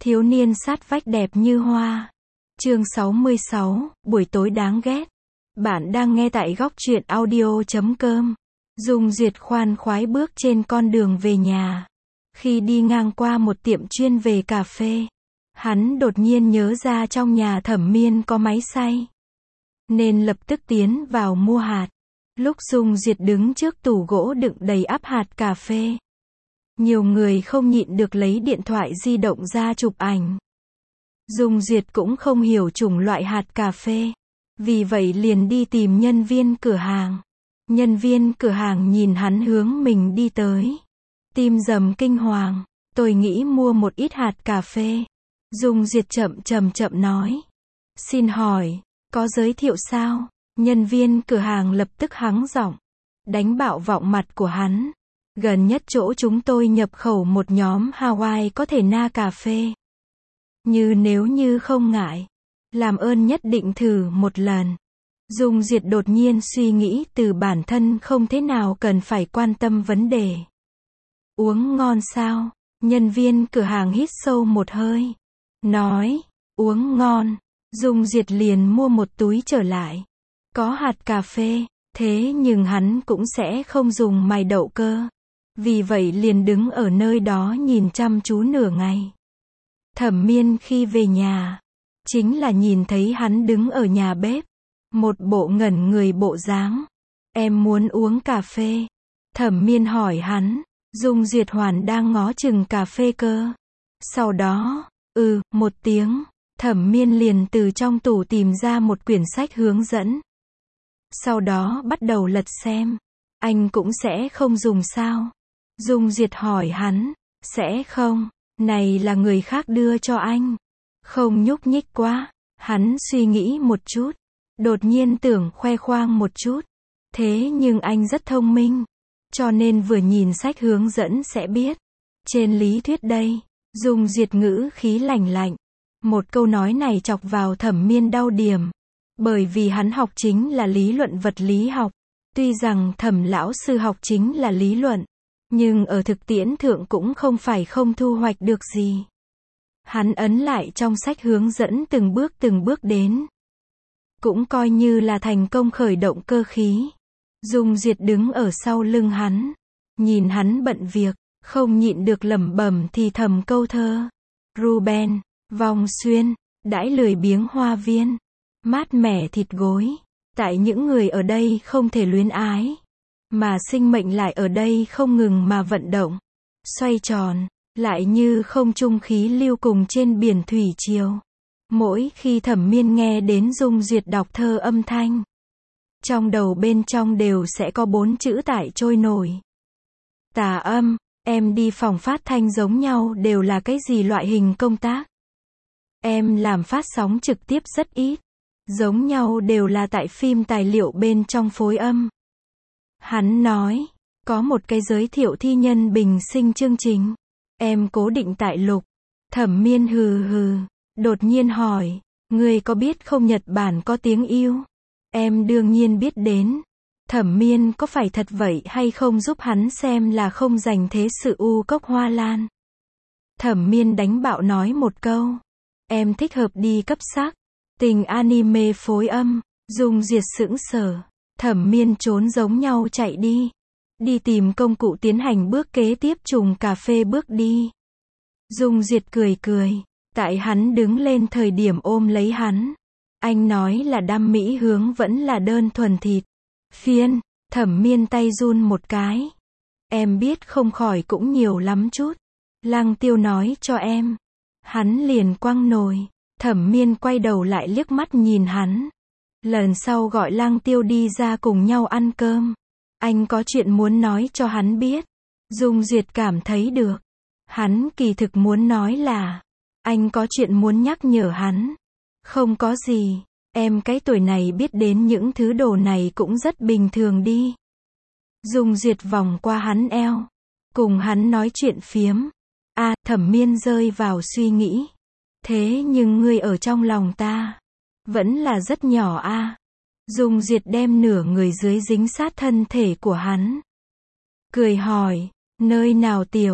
Thiếu niên sát vách đẹp như hoa. Chương 66, buổi tối đáng ghét. Bạn đang nghe tại góc truyện audio.com. Dung Duyệt khoan khoái bước trên con đường về nhà. Khi đi ngang qua một tiệm chuyên về cà phê, hắn đột nhiên nhớ ra trong nhà Thẩm Miên có máy xay, nên lập tức tiến vào mua hạt. Lúc Dung Duyệt đứng trước tủ gỗ đựng đầy ắp hạt cà phê, nhiều người không nhịn được lấy điện thoại di động ra chụp ảnh. Dung Duyệt cũng không hiểu chủng loại hạt cà phê, vì vậy liền đi tìm nhân viên cửa hàng. Nhân viên cửa hàng nhìn hắn hướng mình đi tới, tim rầm kinh hoàng. Tôi nghĩ mua một ít hạt cà phê. Dung Duyệt chậm nói. Xin hỏi, có giới thiệu sao? Nhân viên cửa hàng lập tức hắng giọng, đánh bạo vọng mặt của hắn. Gần nhất chỗ chúng tôi nhập khẩu một nhóm Hawaii có thể na cà phê. Nếu như không ngại, làm ơn nhất định thử một lần. Dung Duyệt đột nhiên suy nghĩ từ bản thân không thế nào cần phải quan tâm vấn đề. Uống ngon sao? Nhân viên cửa hàng hít sâu một hơi, nói, uống ngon. Dung Duyệt liền mua một túi trở lại. Có hạt cà phê, thế nhưng hắn cũng sẽ không dùng mài đậu cơ. Vì vậy liền đứng ở nơi đó nhìn chăm chú nửa ngày. Thẩm Miên khi về nhà, chính là nhìn thấy hắn đứng ở nhà bếp, một bộ ngẩn người bộ dáng. Em muốn uống cà phê. Thẩm Miên hỏi hắn. Dung Duyệt Hoàn đang ngó chừng cà phê cơ. Sau đó, một tiếng, Thẩm Miên liền từ trong tủ tìm ra một quyển sách hướng dẫn. Sau đó bắt đầu lật xem. Anh cũng sẽ không dùng sao? Dung Duyệt hỏi hắn. Sẽ không, này là người khác đưa cho anh. Không nhúc nhích quá. Hắn suy nghĩ một chút, đột nhiên tưởng khoe khoang một chút. Thế nhưng anh rất thông minh, cho nên vừa nhìn sách hướng dẫn sẽ biết. Trên lý thuyết đây. Dung Duyệt ngữ khí lạnh lạnh. Một câu nói này chọc vào Thẩm Miên đau điểm. Bởi vì hắn học chính là lý luận vật lý học. Tuy rằng Thẩm lão sư học chính là lý luận, nhưng ở thực tiễn thượng cũng không phải không thu hoạch được gì. Hắn ấn lại trong sách hướng dẫn từng bước đến, cũng coi như là thành công khởi động cơ khí. Dung Duyệt đứng ở sau lưng hắn, nhìn hắn bận việc, không nhịn được lẩm bẩm thì thầm câu thơ. Ruben, vòng xuyên, đãi lười biếng hoa viên, mát mẻ thịt gối. Tại những người ở đây không thể luyến ái, mà sinh mệnh lại ở đây không ngừng mà vận động, xoay tròn, lại như không trung khí lưu cùng trên biển thủy triều. Mỗi khi Thẩm Miên nghe đến Dung Duyệt đọc thơ âm thanh, trong đầu bên trong đều sẽ có 4 chữ tải trôi nổi. Tà âm, em đi phòng phát thanh giống nhau đều là cái gì loại hình công tác? Em làm phát sóng trực tiếp rất ít, giống nhau đều là tại phim tài liệu bên trong phối âm. Hắn nói, có một cái giới thiệu thi nhân bình sinh chương trình, em cố định tại Lục. Thẩm Miên hừ, đột nhiên hỏi, ngươi có biết không Nhật Bản có tiếng yêu? Em đương nhiên biết đến. Thẩm Miên có phải thật vậy hay không giúp hắn xem là không dành thế sự u cốc hoa lan. Thẩm Miên đánh bạo nói một câu, em thích hợp đi cấp sắc, tình anime phối âm. Dung Duyệt sững sờ. Thẩm Miên trốn giống nhau chạy đi tìm công cụ tiến hành bước kế tiếp trùng cà phê bước đi. Dung Duyệt cười, tại hắn đứng lên thời điểm ôm lấy hắn. Anh nói là đam mỹ hướng vẫn là đơn thuần thịt phiên. Thẩm Miên tay run một cái. Em biết không khỏi cũng nhiều lắm chút. Lăng Tiêu nói cho em. Hắn liền quăng nồi. Thẩm Miên quay đầu lại liếc mắt nhìn hắn. Lần sau gọi Lăng Tiêu đi ra cùng nhau ăn cơm. Anh có chuyện muốn nói cho hắn biết. Dung Duyệt cảm thấy được. Hắn kỳ thực muốn nói là, anh có chuyện muốn nhắc nhở hắn. Không có gì, em cái tuổi này biết đến những thứ đồ này cũng rất bình thường đi. Dung Duyệt vòng qua hắn eo, cùng hắn nói chuyện phiếm. Thẩm Miên rơi vào suy nghĩ. Thế nhưng ngươi ở trong lòng ta vẫn là rất nhỏ Dung Duyệt đem nửa người dưới dính sát thân thể của hắn, cười hỏi, nơi nào tiểu?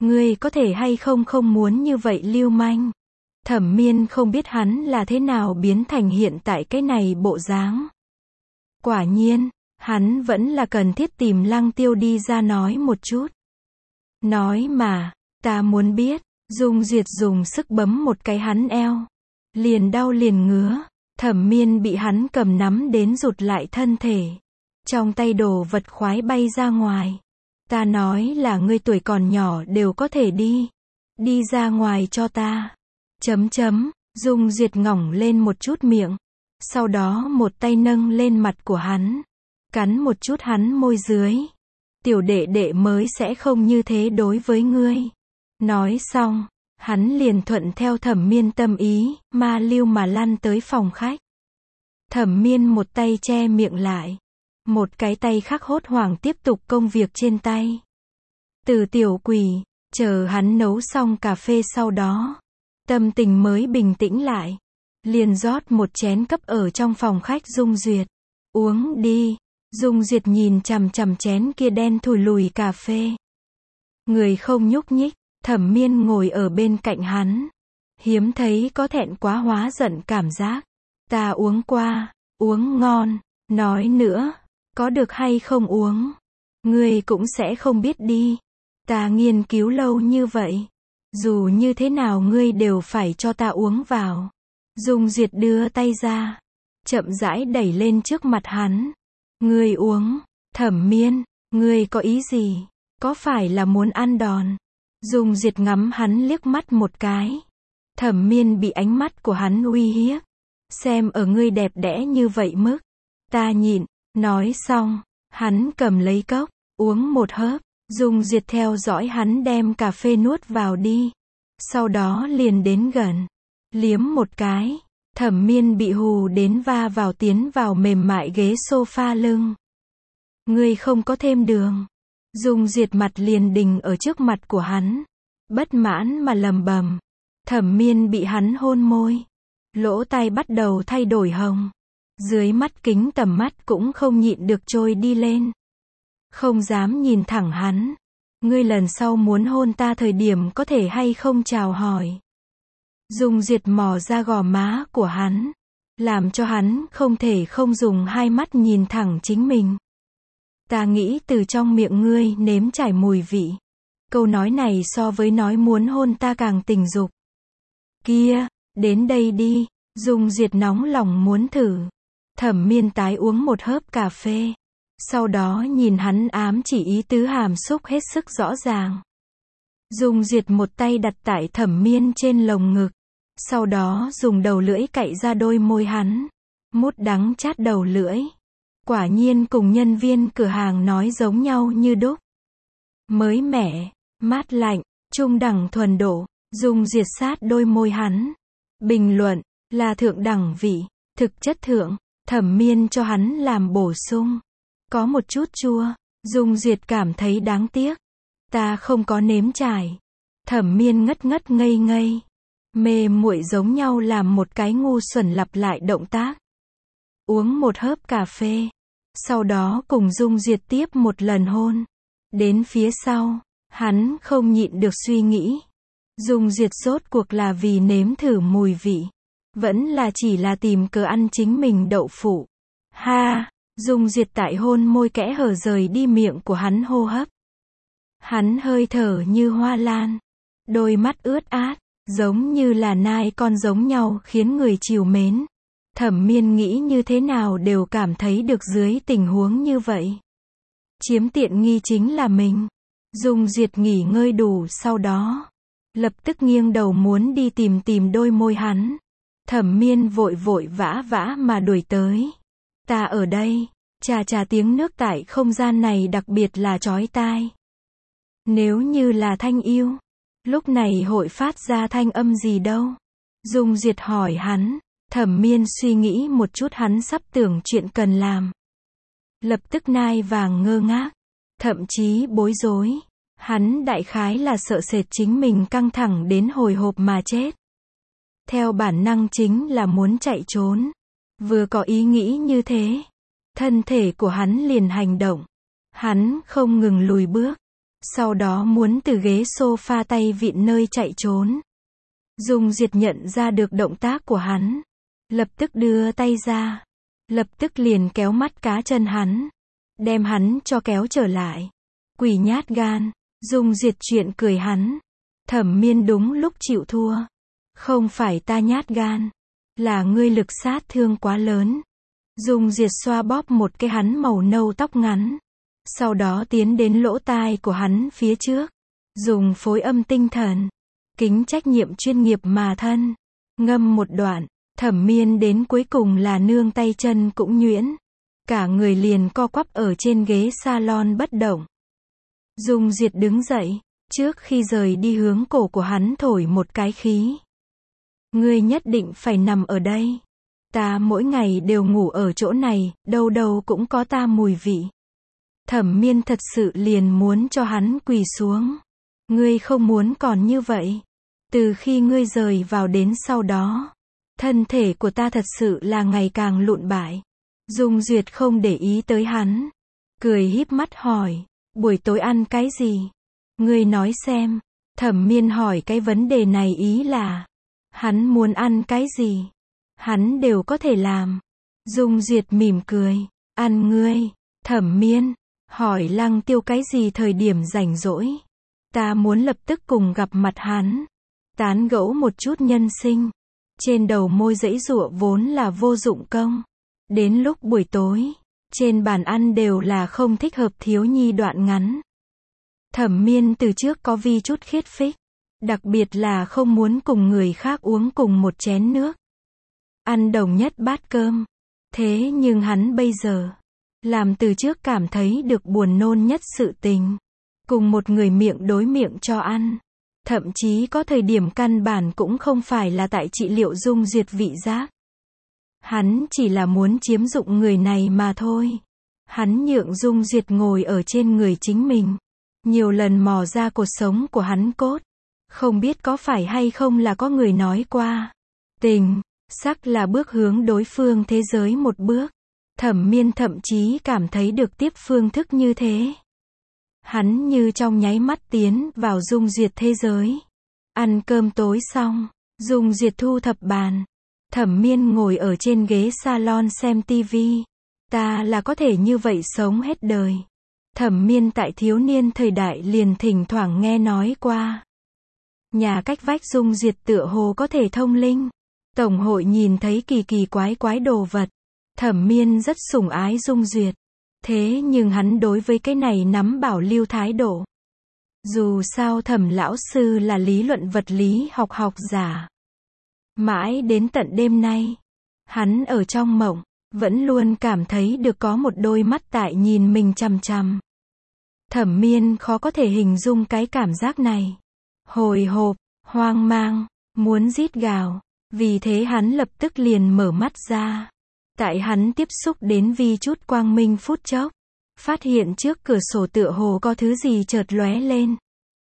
Ngươi có thể hay không không muốn như vậy lưu manh. Thẩm Miên không biết hắn là thế nào biến thành hiện tại cái này bộ dáng. Quả nhiên, hắn vẫn là cần thiết tìm Lăng Tiêu đi ra nói một chút. Nói mà, ta muốn biết. Dung Duyệt dùng sức bấm một cái hắn eo. Liền đau liền ngứa. Thẩm Miên bị hắn cầm nắm đến rụt lại thân thể. Trong tay đồ vật khoái bay ra ngoài. Ta nói là ngươi tuổi còn nhỏ đều có thể đi. Đi ra ngoài cho ta. Dung Duyệt ngỏng lên một chút miệng. Sau đó một tay nâng lên mặt của hắn. Cắn một chút hắn môi dưới. Tiểu đệ đệ mới sẽ không như thế đối với ngươi. Nói xong, hắn liền thuận theo Thẩm Miên tâm ý, ma lưu mà lăn tới phòng khách. Thẩm Miên một tay che miệng lại. Một cái tay khác hốt hoảng tiếp tục công việc trên tay. Từ tiểu quỷ, chờ hắn nấu xong cà phê sau đó. Tâm tình mới bình tĩnh lại. Liền rót một chén cấp ở trong phòng khách Dung Duyệt. Uống đi. Dung Duyệt nhìn chằm chằm chén kia đen thùi lùi cà phê. Người không nhúc nhích. Thẩm Miên ngồi ở bên cạnh hắn. Hiếm thấy có thẹn quá hóa giận cảm giác. Ta uống qua. Uống ngon. Nói nữa. Có được hay không uống? Ngươi cũng sẽ không biết đi. Ta nghiên cứu lâu như vậy. Dù như thế nào ngươi đều phải cho ta uống vào. Dung Duyệt đưa tay ra. Chậm rãi đẩy lên trước mặt hắn. Ngươi uống. Thẩm Miên, ngươi có ý gì? Có phải là muốn ăn đòn? Dung Duyệt ngắm hắn liếc mắt một cái. Thẩm Miên bị ánh mắt của hắn uy hiếp. Xem ở ngươi đẹp đẽ như vậy mức. Ta nhịn. Nói xong, hắn cầm lấy cốc, uống một hớp. Dung Duyệt theo dõi hắn đem cà phê nuốt vào đi. Sau đó liền đến gần. Liếm một cái. Thẩm Miên bị hù đến va vào tiến vào mềm mại ghế sofa lưng. Ngươi không có thêm đường. Dung Duyệt mặt liền đình ở trước mặt của hắn. Bất mãn mà lầm bầm. Thẩm Miên bị hắn hôn môi. Lỗ tai bắt đầu thay đổi hồng. Dưới mắt kính tầm mắt cũng không nhịn được trôi đi lên. Không dám nhìn thẳng hắn. Ngươi lần sau muốn hôn ta thời điểm có thể hay không chào hỏi. Dung Duyệt mò ra gò má của hắn. Làm cho hắn không thể không dùng hai mắt nhìn thẳng chính mình. Ta nghĩ từ trong miệng ngươi nếm trải mùi vị. Câu nói này so với nói muốn hôn ta càng tình dục. Kia, đến đây đi. Dung Duyệt nóng lòng muốn thử. Thẩm Miên tái uống một hớp cà phê. Sau đó nhìn hắn ám chỉ ý tứ hàm xúc hết sức rõ ràng. Dung Duyệt một tay đặt tại Thẩm Miên trên lồng ngực. Sau đó dùng đầu lưỡi cạy ra đôi môi hắn. Mút đắng chát đầu lưỡi. Quả nhiên cùng nhân viên cửa hàng nói giống nhau như đúc. Mới mẻ, mát lạnh, trung đẳng thuần độ. Dung Duyệt sát đôi môi hắn. Bình luận, là thượng đẳng vị, thực chất thượng. Thẩm Miên cho hắn làm bổ sung. Có một chút chua. Dung Duyệt cảm thấy đáng tiếc. Ta không có nếm trải. Thẩm Miên ngất ngất ngây ngây. Mê muội giống nhau làm một cái ngu xuẩn lặp lại động tác. Uống một hớp cà phê. Sau đó cùng Dung Duyệt tiếp một lần hôn. Đến phía sau, hắn không nhịn được suy nghĩ. Dung Duyệt rốt cuộc là vì nếm thử mùi vị. Vẫn là chỉ là tìm cớ ăn chính mình đậu phụ. Ha, Dung Duyệt tại hôn môi kẽ hở rời đi miệng của hắn hô hấp. Hắn hơi thở như hoa lan. Đôi mắt ướt át, giống như là nai con giống nhau khiến người trìu mến. Thẩm Miên nghĩ như thế nào đều cảm thấy được dưới tình huống như vậy. Chiếm tiện nghi chính là mình. Dung Duyệt nghỉ ngơi đủ sau đó. Lập tức nghiêng đầu muốn đi tìm đôi môi hắn. Thẩm Miên vội vội vã vã mà đuổi tới. Ta ở đây. Chà tiếng nước tại không gian này đặc biệt là chói tai. Nếu như là thanh yêu, lúc này hội phát ra thanh âm gì đâu? Dung Duyệt hỏi hắn. Thẩm Miên suy nghĩ một chút hắn sắp tưởng chuyện cần làm. Lập tức nai vàng ngơ ngác. Thậm chí bối rối. Hắn đại khái là sợ sệt chính mình căng thẳng đến hồi hộp mà chết. Theo bản năng chính là muốn chạy trốn. Vừa có ý nghĩ như thế, thân thể của hắn liền hành động. Hắn không ngừng lùi bước. sau đó muốn từ ghế sofa tay vịn nơi chạy trốn. Dung Duyệt nhận ra được động tác của hắn, lập tức đưa tay ra, lập tức liền kéo mắt cá chân hắn, đem hắn cho kéo trở lại. Quỷ nhát gan, Dung Duyệt chuyện cười hắn. Thẩm Miên đúng lúc chịu thua. Không phải ta nhát gan, là ngươi lực sát thương quá lớn. Dung Duyệt xoa bóp một cái hắn màu nâu tóc ngắn, sau đó tiến đến lỗ tai của hắn phía trước, dùng phối âm tinh thần, kính trách nhiệm chuyên nghiệp mà thân, ngâm một đoạn. Thẩm Miên đến cuối cùng là nương tay chân cũng nhuyễn, cả người liền co quắp ở trên ghế salon bất động. Dung Duyệt đứng dậy, trước khi rời đi hướng cổ của hắn thổi một cái khí. Ngươi nhất định phải nằm ở đây. Ta mỗi ngày đều ngủ ở chỗ này, đâu đâu cũng có ta mùi vị. Thẩm Miên thật sự liền muốn cho hắn quỳ xuống. Ngươi không muốn còn như vậy. Từ khi ngươi rời vào đến sau đó, thân thể của ta thật sự là ngày càng lụn bại. Dung Duyệt không để ý tới hắn, cười híp mắt hỏi, buổi tối ăn cái gì? Ngươi nói xem. Thẩm Miên hỏi cái vấn đề này ý là, hắn muốn ăn cái gì, hắn đều có thể làm. Dung Duyệt mỉm cười, ăn ngươi. Thẩm Miên hỏi Lăng Tiêu cái gì thời điểm rảnh rỗi. Ta muốn lập tức cùng gặp mặt hắn, tán gẫu một chút nhân sinh. Trên đầu môi giãy giụa vốn là vô dụng công. Đến lúc buổi tối, trên bàn ăn đều là không thích hợp thiếu nhi đoạn ngắn. Thẩm Miên từ trước có vi chút khiết phích, đặc biệt là không muốn cùng người khác uống cùng một chén nước, ăn đồng nhất bát cơm. Thế nhưng hắn bây giờ, làm từ trước cảm thấy được buồn nôn nhất sự tình, cùng một người miệng đối miệng cho ăn. Thậm chí có thời điểm căn bản cũng không phải là tại trị liệu Dung Duyệt vị giác. Hắn chỉ là muốn chiếm dụng người này mà thôi. Hắn nhượng Dung Duyệt ngồi ở trên người chính mình, nhiều lần mò ra cột sống của hắn cốt. Không biết có phải hay không là có người nói qua, tình, sắc là bước hướng đối phương thế giới một bước. Thẩm Miên thậm chí cảm thấy được tiếp phương thức như thế. Hắn như trong nháy mắt tiến vào Dung Duyệt thế giới. Ăn cơm tối xong, Dung Duyệt thu thập bàn. Thẩm Miên ngồi ở trên ghế salon xem tivi. Ta là có thể như vậy sống hết đời. Thẩm Miên tại thiếu niên thời đại liền thỉnh thoảng nghe nói qua. Nhà cách vách Dung Duyệt tựa hồ có thể thông linh. Tổng hội nhìn thấy kỳ kỳ quái quái đồ vật. Thẩm Miên rất sủng ái Dung Duyệt. Thế nhưng hắn đối với cái này nắm bảo lưu thái độ. Dù sao Thẩm lão sư là lý luận vật lý học giả. Mãi đến tận đêm nay, hắn ở trong mộng, vẫn luôn cảm thấy được có một đôi mắt tại nhìn mình chằm chằm. Thẩm Miên khó có thể hình dung cái cảm giác này. Hồi hộp, hoang mang, muốn rít gào. Vì thế hắn lập tức liền mở mắt ra. Tại hắn tiếp xúc đến vi chút quang minh phút chốc, phát hiện trước cửa sổ tựa hồ có thứ gì chợt lóe lên.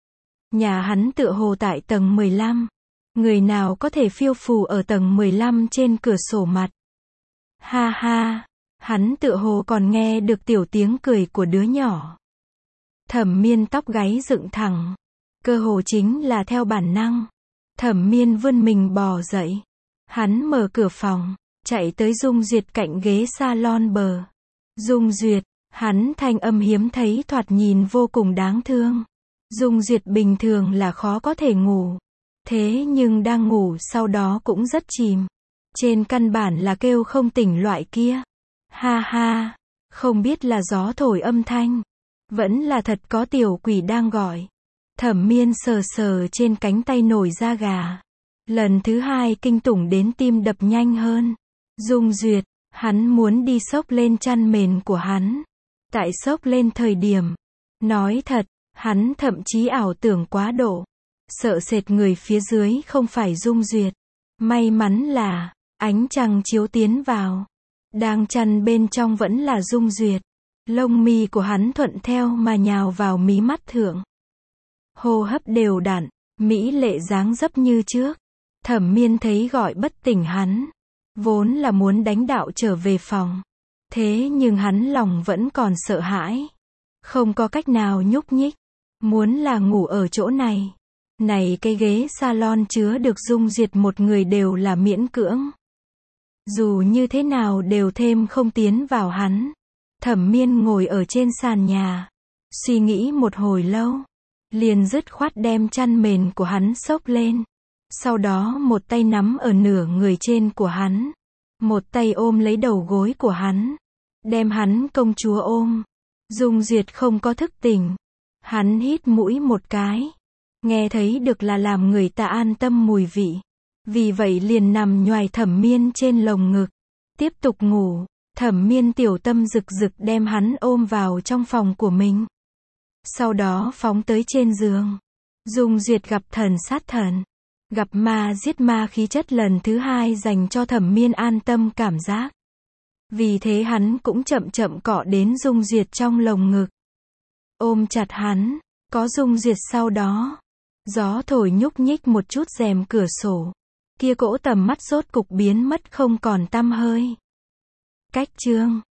Nhà hắn tựa hồ tại tầng 15. Người nào có thể phiêu phù ở tầng 15 trên cửa sổ mặt. Ha ha, hắn tựa hồ còn nghe được tiểu tiếng cười của đứa nhỏ. Thẩm Miên tóc gáy dựng thẳng, cơ hồ chính là theo bản năng. Thẩm Miên vươn mình bò dậy. Hắn mở cửa phòng, chạy tới Dung Duyệt cạnh ghế salon bờ. Dung Duyệt, hắn thanh âm hiếm thấy thoạt nhìn vô cùng đáng thương. Dung Duyệt bình thường là khó có thể ngủ. Thế nhưng đang ngủ sau đó cũng rất chìm. Trên căn bản là kêu không tỉnh loại kia. Ha ha, không biết là gió thổi âm thanh, vẫn là thật có tiểu quỷ đang gọi. Thẩm Miên sờ sờ trên cánh tay nổi da gà. Lần thứ hai kinh tủng đến tim đập nhanh hơn. Dung Duyệt, hắn muốn đi xốc lên chăn mền của hắn. Tại xốc lên thời điểm, nói thật, hắn thậm chí ảo tưởng quá độ. Sợ sệt người phía dưới không phải Dung Duyệt. May mắn là, ánh trăng chiếu tiến vào. Đang chăn bên trong vẫn là Dung Duyệt. Lông mi của hắn thuận theo mà nhào vào mí mắt thượng. Hô hấp đều đặn, mỹ lệ dáng dấp như trước. Thẩm Miên thấy gọi bất tỉnh hắn. Vốn là muốn đánh đạo trở về phòng. Thế nhưng hắn lòng vẫn còn sợ hãi. Không có cách nào nhúc nhích. Muốn là ngủ ở chỗ này. Này cái ghế salon chứa được Dung Duyệt một người đều là miễn cưỡng. Dù như thế nào đều thêm không tiến vào hắn. Thẩm Miên ngồi ở trên sàn nhà. Suy nghĩ một hồi lâu. Liền dứt khoát đem chăn mền của hắn xốc lên. Sau đó một tay nắm ở nửa người trên của hắn. Một tay ôm lấy đầu gối của hắn. Đem hắn công chúa ôm. Dung Duyệt không có thức tỉnh. Hắn hít mũi một cái. Nghe thấy được là làm người ta an tâm mùi vị. Vì vậy liền nằm nhoài Thẩm Miên trên lồng ngực. Tiếp tục ngủ. Thẩm Miên tiểu tâm rực rực đem hắn ôm vào trong phòng của mình. Sau đó phóng tới trên giường. Dung Duyệt gặp thần sát thần. Gặp ma giết ma khí chất lần thứ hai dành cho Thẩm Miên an tâm cảm giác. Vì thế hắn cũng chậm chậm cọ đến Dung Duyệt trong lồng ngực. Ôm chặt hắn. Có Dung Duyệt sau đó. Gió thổi nhúc nhích một chút rèm cửa sổ. Kia cỗ tầm mắt rốt cục biến mất không còn tăm hơi. Cách chương